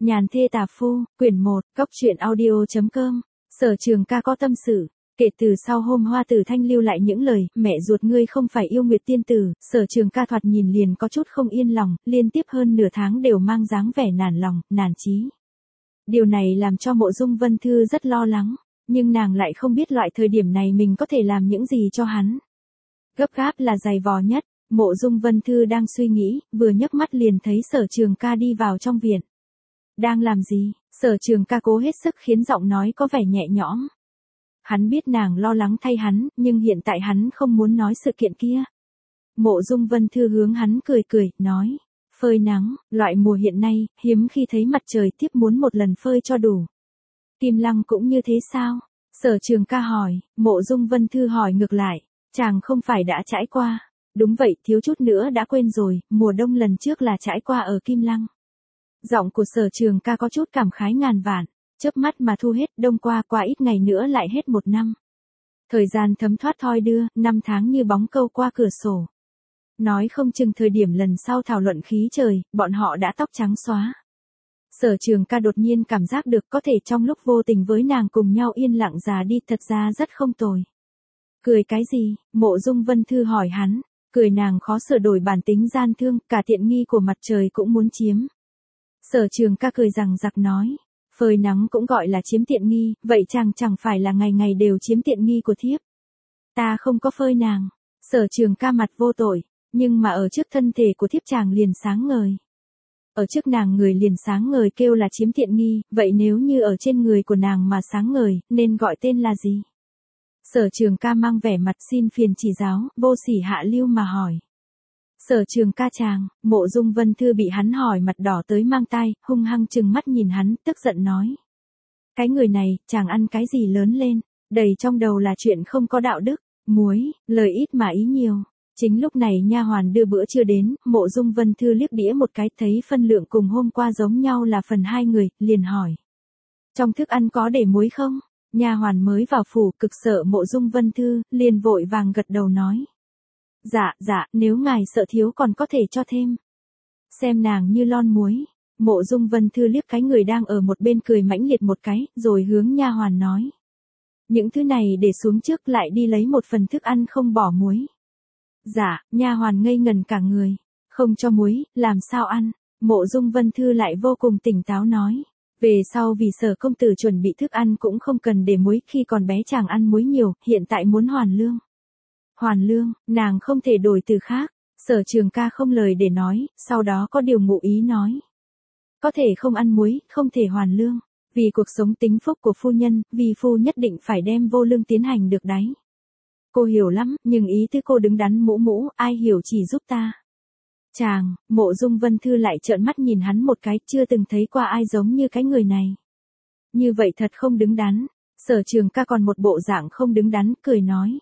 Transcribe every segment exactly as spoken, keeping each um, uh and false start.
Nhàn thê tà phu, quyển một, cóc truyện audio.com, Sở Trường Ca có tâm sự. Kể từ sau hôm Hoa Tử Thanh lưu lại những lời, mẹ ruột ngươi không phải yêu Nguyệt tiên tử, Sở Trường Ca thoạt nhìn liền có chút không yên lòng, liên tiếp hơn nửa tháng đều mang dáng vẻ nản lòng, nản chí. Điều này làm cho Mộ Dung Vân Thư rất lo lắng, nhưng nàng lại không biết loại thời điểm này mình có thể làm những gì cho hắn. Gấp gáp là dày vò nhất, Mộ Dung Vân Thư đang suy nghĩ, vừa nhấc mắt liền thấy Sở Trường Ca đi vào trong viện. Đang làm gì? Sở Trường Ca cố hết sức khiến giọng nói có vẻ nhẹ nhõm. Hắn biết nàng lo lắng thay hắn, nhưng hiện tại hắn không muốn nói sự kiện kia. Mộ Dung Vân Thư hướng hắn cười cười, nói, phơi nắng, loại mùa hiện nay, hiếm khi thấy mặt trời tiếp muốn một lần phơi cho đủ. Kim Lăng cũng như thế sao? Sở Trường Ca hỏi, Mộ Dung Vân Thư hỏi ngược lại, chàng không phải đã trải qua. Đúng vậy, thiếu chút nữa đã quên rồi, mùa đông lần trước là trải qua ở Kim Lăng. Giọng của Sở Trường Ca có chút cảm khái ngàn vạn, chớp mắt mà thu hết, đông qua qua ít ngày nữa lại hết một năm. Thời gian thấm thoát thoi đưa, năm tháng như bóng câu qua cửa sổ. Nói không chừng thời điểm lần sau thảo luận khí trời, bọn họ đã tóc trắng xóa. Sở Trường Ca đột nhiên cảm giác được có thể trong lúc vô tình với nàng cùng nhau yên lặng già đi thật ra rất không tồi. Cười cái gì? Mộ Dung Vân Thư hỏi hắn, cười nàng khó sửa đổi bản tính gian thương, cả tiện nghi của mặt trời cũng muốn chiếm. Sở Trường Ca cười rằng giặc nói, phơi nắng cũng gọi là chiếm tiện nghi, vậy chàng chẳng phải là ngày ngày đều chiếm tiện nghi của thiếp. Ta không có phơi nàng. Sở Trường Ca mặt vô tội, nhưng mà ở trước thân thể của thiếp chàng liền sáng ngời. Ở trước nàng người liền sáng ngời kêu là chiếm tiện nghi, vậy nếu như ở trên người của nàng mà sáng ngời, nên gọi tên là gì? Sở Trường Ca mang vẻ mặt xin phiền chỉ giáo, vô sỉ hạ lưu mà hỏi. Sở Trường Ca chàng, Mộ Dung Vân Thư bị hắn hỏi mặt đỏ tới mang tai, hung hăng trừng mắt nhìn hắn, tức giận nói. Cái người này, chàng ăn cái gì lớn lên, đầy trong đầu là chuyện không có đạo đức, muối, lời ít mà ý nhiều. Chính lúc này nha hoàn đưa bữa trưa đến, Mộ Dung Vân Thư liếc đĩa một cái thấy phân lượng cùng hôm qua giống nhau là phần hai người, liền hỏi. Trong thức ăn có để muối không? Nha hoàn mới vào phủ cực sợ Mộ Dung Vân Thư, liền vội vàng gật đầu nói. Dạ, dạ, nếu ngài sợ thiếu còn có thể cho thêm. Xem nàng như lon muối. Mộ Dung Vân Thư liếc cái người đang ở một bên cười mãnh liệt một cái, rồi hướng nha hoàn nói. Những thứ này để xuống trước lại đi lấy một phần thức ăn không bỏ muối. Dạ, nha hoàn ngây ngần cả người. Không cho muối, làm sao ăn? Mộ Dung Vân Thư lại vô cùng tỉnh táo nói. Về sau vì Sở công tử chuẩn bị thức ăn cũng không cần để muối, khi còn bé chàng ăn muối nhiều, hiện tại muốn hoàn lương. Hoàn lương, nàng không thể đổi từ khác. Sở Trường Ca không lời để nói, sau đó có điều ngụ ý nói. Có thể không ăn muối, không thể hoàn lương. Vì cuộc sống tính phúc của phu nhân, vì phu nhất định phải đem vô lương tiến hành được đấy. Cô hiểu lắm, nhưng ý tứ cô đứng đắn mũ mũ, ai hiểu chỉ giúp ta. Chàng, Mộ Dung Vân Thư lại trợn mắt nhìn hắn một cái, chưa từng thấy qua ai giống như cái người này. Như vậy thật không đứng đắn. Sở Trường Ca còn một bộ dạng không đứng đắn, cười nói.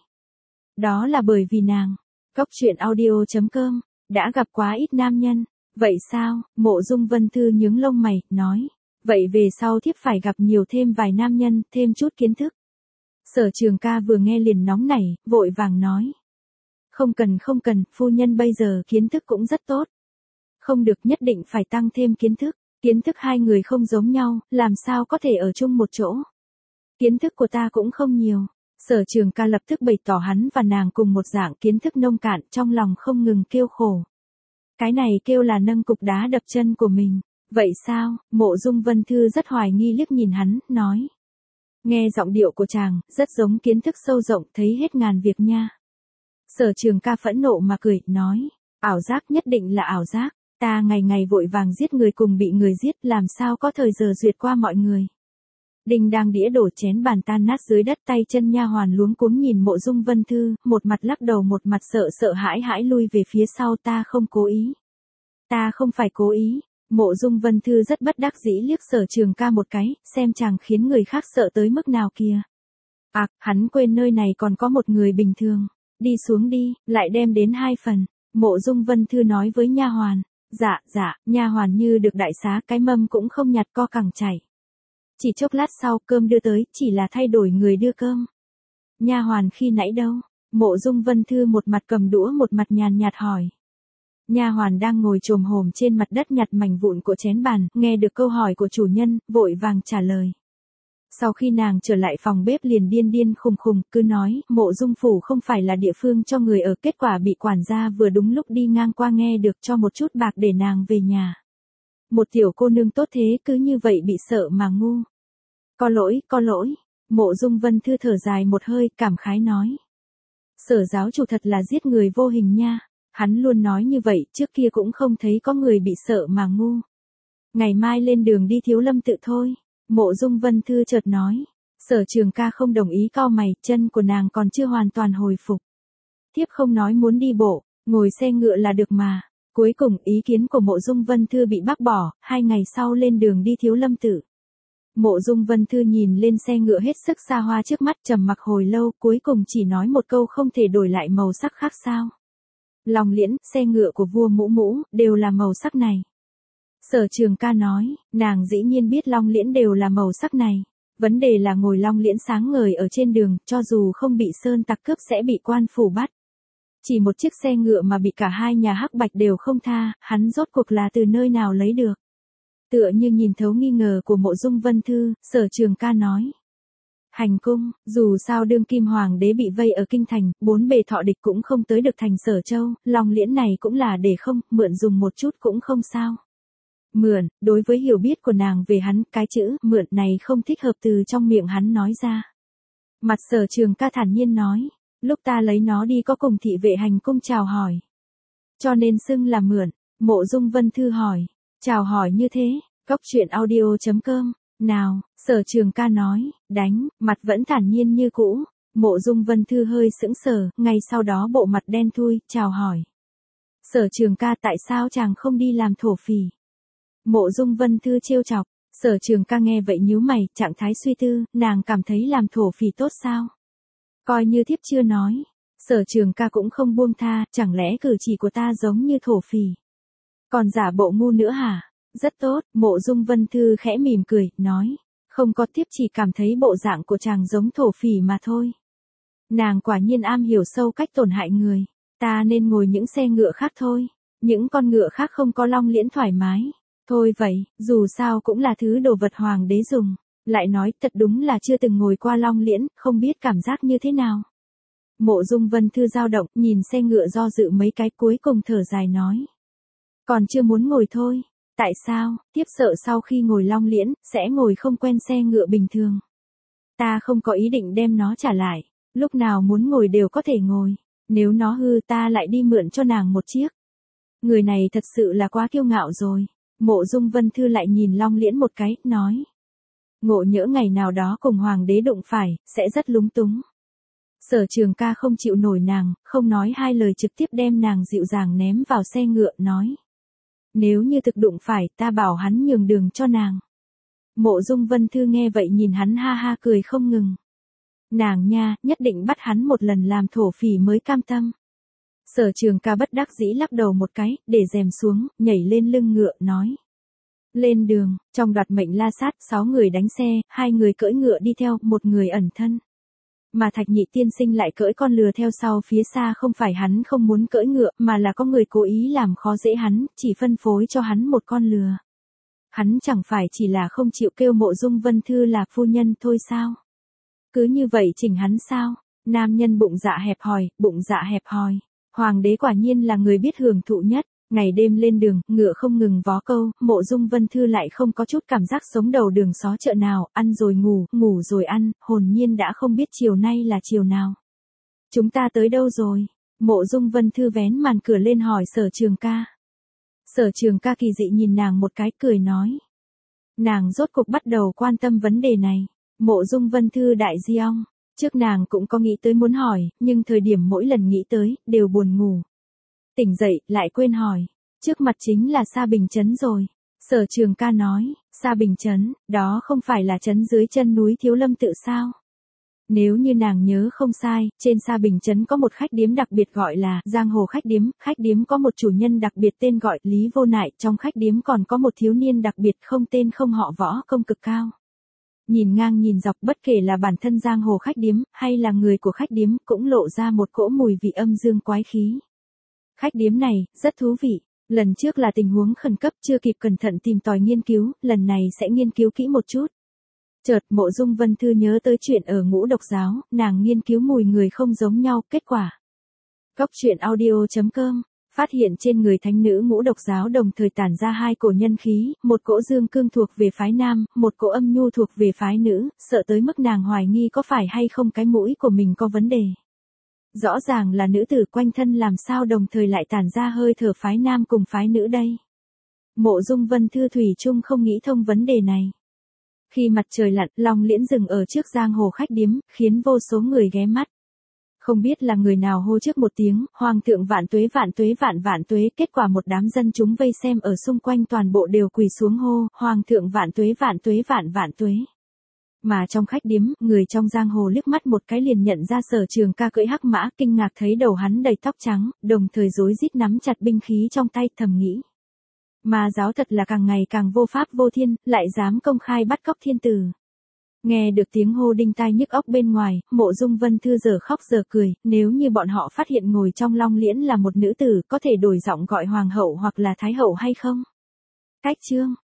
Đó là bởi vì nàng, cóc truyện audio.com, đã gặp quá ít nam nhân. Vậy sao? Mộ Dung Vân Thư nhướng lông mày, nói. Vậy về sau thiếp phải gặp nhiều thêm vài nam nhân, thêm chút kiến thức. Sở Trường Ca vừa nghe liền nóng nảy, vội vàng nói. Không cần không cần, phu nhân bây giờ kiến thức cũng rất tốt. Không được, nhất định phải tăng thêm kiến thức. Kiến thức hai người không giống nhau, làm sao có thể ở chung một chỗ. Kiến thức của ta cũng không nhiều. Sở Trường Ca lập tức bày tỏ hắn và nàng cùng một dạng kiến thức nông cạn, trong lòng không ngừng kêu khổ. Cái này kêu là nâng cục đá đập chân của mình. Vậy sao? Mộ Dung Vân Thư rất hoài nghi liếc nhìn hắn, nói. Nghe giọng điệu của chàng, rất giống kiến thức sâu rộng, thấy hết ngàn việc nha. Sở Trường Ca phẫn nộ mà cười, nói. Ảo giác, nhất định là ảo giác. Ta ngày ngày vội vàng giết người cùng bị người giết, làm sao có thời giờ duyệt qua mọi người. Đinh đang đĩa đổ chén bàn tan nát dưới đất, tay chân nha hoàn luống cuống nhìn Mộ Dung Vân Thư, một mặt lắc đầu một mặt sợ sợ hãi hãi lui về phía sau. Ta không cố ý. Ta không phải cố ý. Mộ Dung Vân Thư rất bất đắc dĩ liếc Sở Trường Ca một cái, xem chàng khiến người khác sợ tới mức nào kìa. À, hắn quên nơi này còn có một người bình thường. Đi xuống đi, lại đem đến hai phần. Mộ Dung Vân Thư nói với nha hoàn. Dạ, dạ, nha hoàn như được đại xá, cái mâm cũng không nhặt co cẳng chảy. Chỉ chốc lát sau cơm đưa tới, chỉ là thay đổi người đưa cơm. Nha hoàn khi nãy đâu? Mộ Dung Vân Thư một mặt cầm đũa một mặt nhàn nhạt hỏi. Nha hoàn đang ngồi chồm hổm trên mặt đất nhặt mảnh vụn của chén bàn, nghe được câu hỏi của chủ nhân, vội vàng trả lời. Sau khi nàng trở lại phòng bếp liền điên điên khùng khùng, cứ nói, Mộ Dung phủ không phải là địa phương cho người ở, kết quả bị quản gia vừa đúng lúc đi ngang qua nghe được cho một chút bạc để nàng về nhà. Một tiểu cô nương tốt thế cứ như vậy bị sợ mà ngu. Có lỗi, có lỗi. Mộ Dung Vân Thư thở dài một hơi, cảm khái nói. Sở giáo chủ thật là giết người vô hình nha. Hắn luôn nói như vậy, trước kia cũng không thấy có người bị sợ mà ngu. Ngày mai lên đường đi Thiếu Lâm tự thôi. Mộ Dung Vân Thư chợt nói. Sở Trường Ca không đồng ý, cau mày, chân của nàng còn chưa hoàn toàn hồi phục. Thiếp không nói muốn đi bộ, ngồi xe ngựa là được mà. Cuối cùng ý kiến của Mộ Dung Vân Thư bị bác bỏ, hai ngày sau lên đường đi Thiếu Lâm tự. Mộ Dung Vân Thư nhìn lên xe ngựa hết sức xa hoa trước mắt, trầm mặc hồi lâu, cuối cùng chỉ nói một câu không thể đổi lại màu sắc khác sao. Long Liễn, xe ngựa của vua Mũ Mũ, đều là màu sắc này. Sở Trường Ca nói, nàng dĩ nhiên biết Long Liễn đều là màu sắc này. Vấn đề là ngồi Long Liễn sáng ngời ở trên đường, cho dù không bị sơn tặc cướp sẽ bị quan phủ bắt. Chỉ một chiếc xe ngựa mà bị cả hai nhà Hắc Bạch đều không tha, hắn rốt cuộc là từ nơi nào lấy được. Tựa như nhìn thấu nghi ngờ của Mộ Dung Vân Thư, Sở Trường Ca nói. Hành cung, dù sao đương kim hoàng đế bị vây ở kinh thành, bốn bề thọ địch cũng không tới được thành Sở Châu, Long Liễn này cũng là để không, mượn dùng một chút cũng không sao. Mượn, đối với hiểu biết của nàng về hắn, cái chữ mượn này không thích hợp từ trong miệng hắn nói ra. Mặt Sở Trường Ca thản nhiên nói, lúc ta lấy nó đi có cùng thị vệ hành cung chào hỏi. Cho nên xưng là mượn. Mộ Dung Vân Thư hỏi, chào hỏi như thế, cốc truyện audio chấm com, nào, Sở Trường Ca nói, đánh, mặt vẫn thản nhiên như cũ. Mộ Dung Vân Thư hơi sững sờ, ngay sau đó bộ mặt đen thui, chào hỏi. Sở Trường Ca, tại sao chàng không đi làm thổ phỉ? Mộ Dung Vân Thư trêu chọc. Sở Trường Ca nghe vậy nhíu mày, trạng thái suy tư, nàng cảm thấy làm thổ phỉ tốt sao? Coi như thiếp chưa nói. Sở Trường Ca cũng không buông tha, chẳng lẽ cử chỉ của ta giống như thổ phỉ? Còn giả bộ ngu nữa hả? Rất tốt, Mộ Dung Vân Thư khẽ mỉm cười, nói. Không có, thiếp chỉ cảm thấy bộ dạng của chàng giống thổ phỉ mà thôi. Nàng quả nhiên am hiểu sâu cách tổn hại người. Ta nên ngồi những xe ngựa khác thôi. Những con ngựa khác không có Long Liễn thoải mái. Thôi vậy, dù sao cũng là thứ đồ vật hoàng đế dùng. Lại nói, thật đúng là chưa từng ngồi qua Long Liễn, không biết cảm giác như thế nào. Mộ Dung Vân Thư dao động, nhìn xe ngựa do dự mấy cái, cuối cùng thở dài nói. Còn chưa muốn ngồi thôi. Tại sao? Tiếp sợ sau khi ngồi Long Liễn, sẽ ngồi không quen xe ngựa bình thường. Ta không có ý định đem nó trả lại. Lúc nào muốn ngồi đều có thể ngồi. Nếu nó hư ta lại đi mượn cho nàng một chiếc. Người này thật sự là quá kiêu ngạo rồi. Mộ Dung Vân Thư lại nhìn Long Liễn một cái, nói. Ngộ nhỡ ngày nào đó cùng hoàng đế đụng phải, sẽ rất lúng túng. Sở Trường Ca không chịu nổi nàng, không nói hai lời trực tiếp đem nàng dịu dàng ném vào xe ngựa, nói. Nếu như thực đụng phải, ta bảo hắn nhường đường cho nàng. Mộ Dung Vân Thư nghe vậy nhìn hắn ha ha cười không ngừng. Nàng nha, nhất định bắt hắn một lần làm thổ phỉ mới cam tâm. Sở Trường Ca bất đắc dĩ lắc đầu một cái, để rèm xuống, nhảy lên lưng ngựa, nói. Lên đường, trong đoạt mệnh la sát, sáu người đánh xe, hai người cưỡi ngựa đi theo, một người ẩn thân. Mà Thạch Nhị tiên sinh lại cưỡi con lừa theo sau phía xa, không phải hắn không muốn cưỡi ngựa, mà là có người cố ý làm khó dễ hắn, chỉ phân phối cho hắn một con lừa. Hắn chẳng phải chỉ là không chịu kêu Mộ Dung Vân Thư là phu nhân thôi sao? Cứ như vậy chỉnh hắn sao? Nam nhân bụng dạ hẹp hòi, bụng dạ hẹp hòi. Hoàng đế quả nhiên là người biết hưởng thụ nhất. Ngày đêm lên đường, ngựa không ngừng vó câu, Mộ Dung Vân Thư lại không có chút cảm giác sống đầu đường xó chợ nào, ăn rồi ngủ, ngủ rồi ăn, hồn nhiên đã không biết chiều nay là chiều nào. Chúng ta tới đâu rồi? Mộ Dung Vân Thư vén màn cửa lên hỏi Sở Trường Ca. Sở Trường Ca kỳ dị nhìn nàng một cái, cười nói. Nàng rốt cục bắt đầu quan tâm vấn đề này. Mộ Dung Vân Thư đại di ong. Trước nàng cũng có nghĩ tới muốn hỏi, nhưng thời điểm mỗi lần nghĩ tới, đều buồn ngủ. Tỉnh dậy, lại quên hỏi. Trước mặt chính là Sa Bình Trấn rồi. Sở Trường Ca nói, Sa Bình Trấn, đó không phải là trấn dưới chân núi Thiếu Lâm tự sao? Nếu như nàng nhớ không sai, trên Sa Bình Trấn có một khách điếm đặc biệt gọi là Giang Hồ khách điếm, khách điếm có một chủ nhân đặc biệt tên gọi Lý Vô Nại, trong khách điếm còn có một thiếu niên đặc biệt không tên không họ, võ công cực cao. Nhìn ngang nhìn dọc, bất kể là bản thân Giang Hồ khách điếm, hay là người của khách điếm, cũng lộ ra một cỗ mùi vị âm dương quái khí. Khách điếm này, rất thú vị. Lần trước là tình huống khẩn cấp chưa kịp cẩn thận tìm tòi nghiên cứu, lần này sẽ nghiên cứu kỹ một chút. Chợt Mộ Dung Vân Thư nhớ tới chuyện ở Ngũ Độc Giáo, nàng nghiên cứu mùi người không giống nhau, kết quả. Cốc truyện audio chấm com, phát hiện trên người thánh nữ Ngũ Độc Giáo đồng thời tản ra hai cổ nhân khí, một cỗ dương cương thuộc về phái nam, một cỗ âm nhu thuộc về phái nữ, sợ tới mức nàng hoài nghi có phải hay không cái mũi của mình có vấn đề. Rõ ràng là nữ tử quanh thân làm sao đồng thời lại tản ra hơi thở phái nam cùng phái nữ đây. Mộ Dung Vân Thư thủy chung không nghĩ thông vấn đề này. Khi mặt trời lặn, Long Liễn dừng ở trước giang hồ khách điếm, khiến vô số người ghé mắt. Không biết là người nào hô trước một tiếng, Hoàng thượng vạn tuế vạn tuế vạn vạn tuế, kết quả một đám dân chúng vây xem ở xung quanh toàn bộ đều quỳ xuống hô, Hoàng thượng vạn tuế vạn tuế vạn vạn tuế. Mà trong khách điếm, người trong giang hồ liếc mắt một cái liền nhận ra Sở Trường Ca cưỡi hắc mã, kinh ngạc thấy đầu hắn đầy tóc trắng, đồng thời rối rít nắm chặt binh khí trong tay, thầm nghĩ. Ma giáo thật là càng ngày càng vô pháp vô thiên, lại dám công khai bắt cóc thiên tử. Nghe được tiếng hô đinh tai nhức óc bên ngoài, Mộ Dung Vân Thư giờ khóc giờ cười, nếu như bọn họ phát hiện ngồi trong Long Liễn là một nữ tử, có thể đổi giọng gọi hoàng hậu hoặc là thái hậu hay không? Cách chương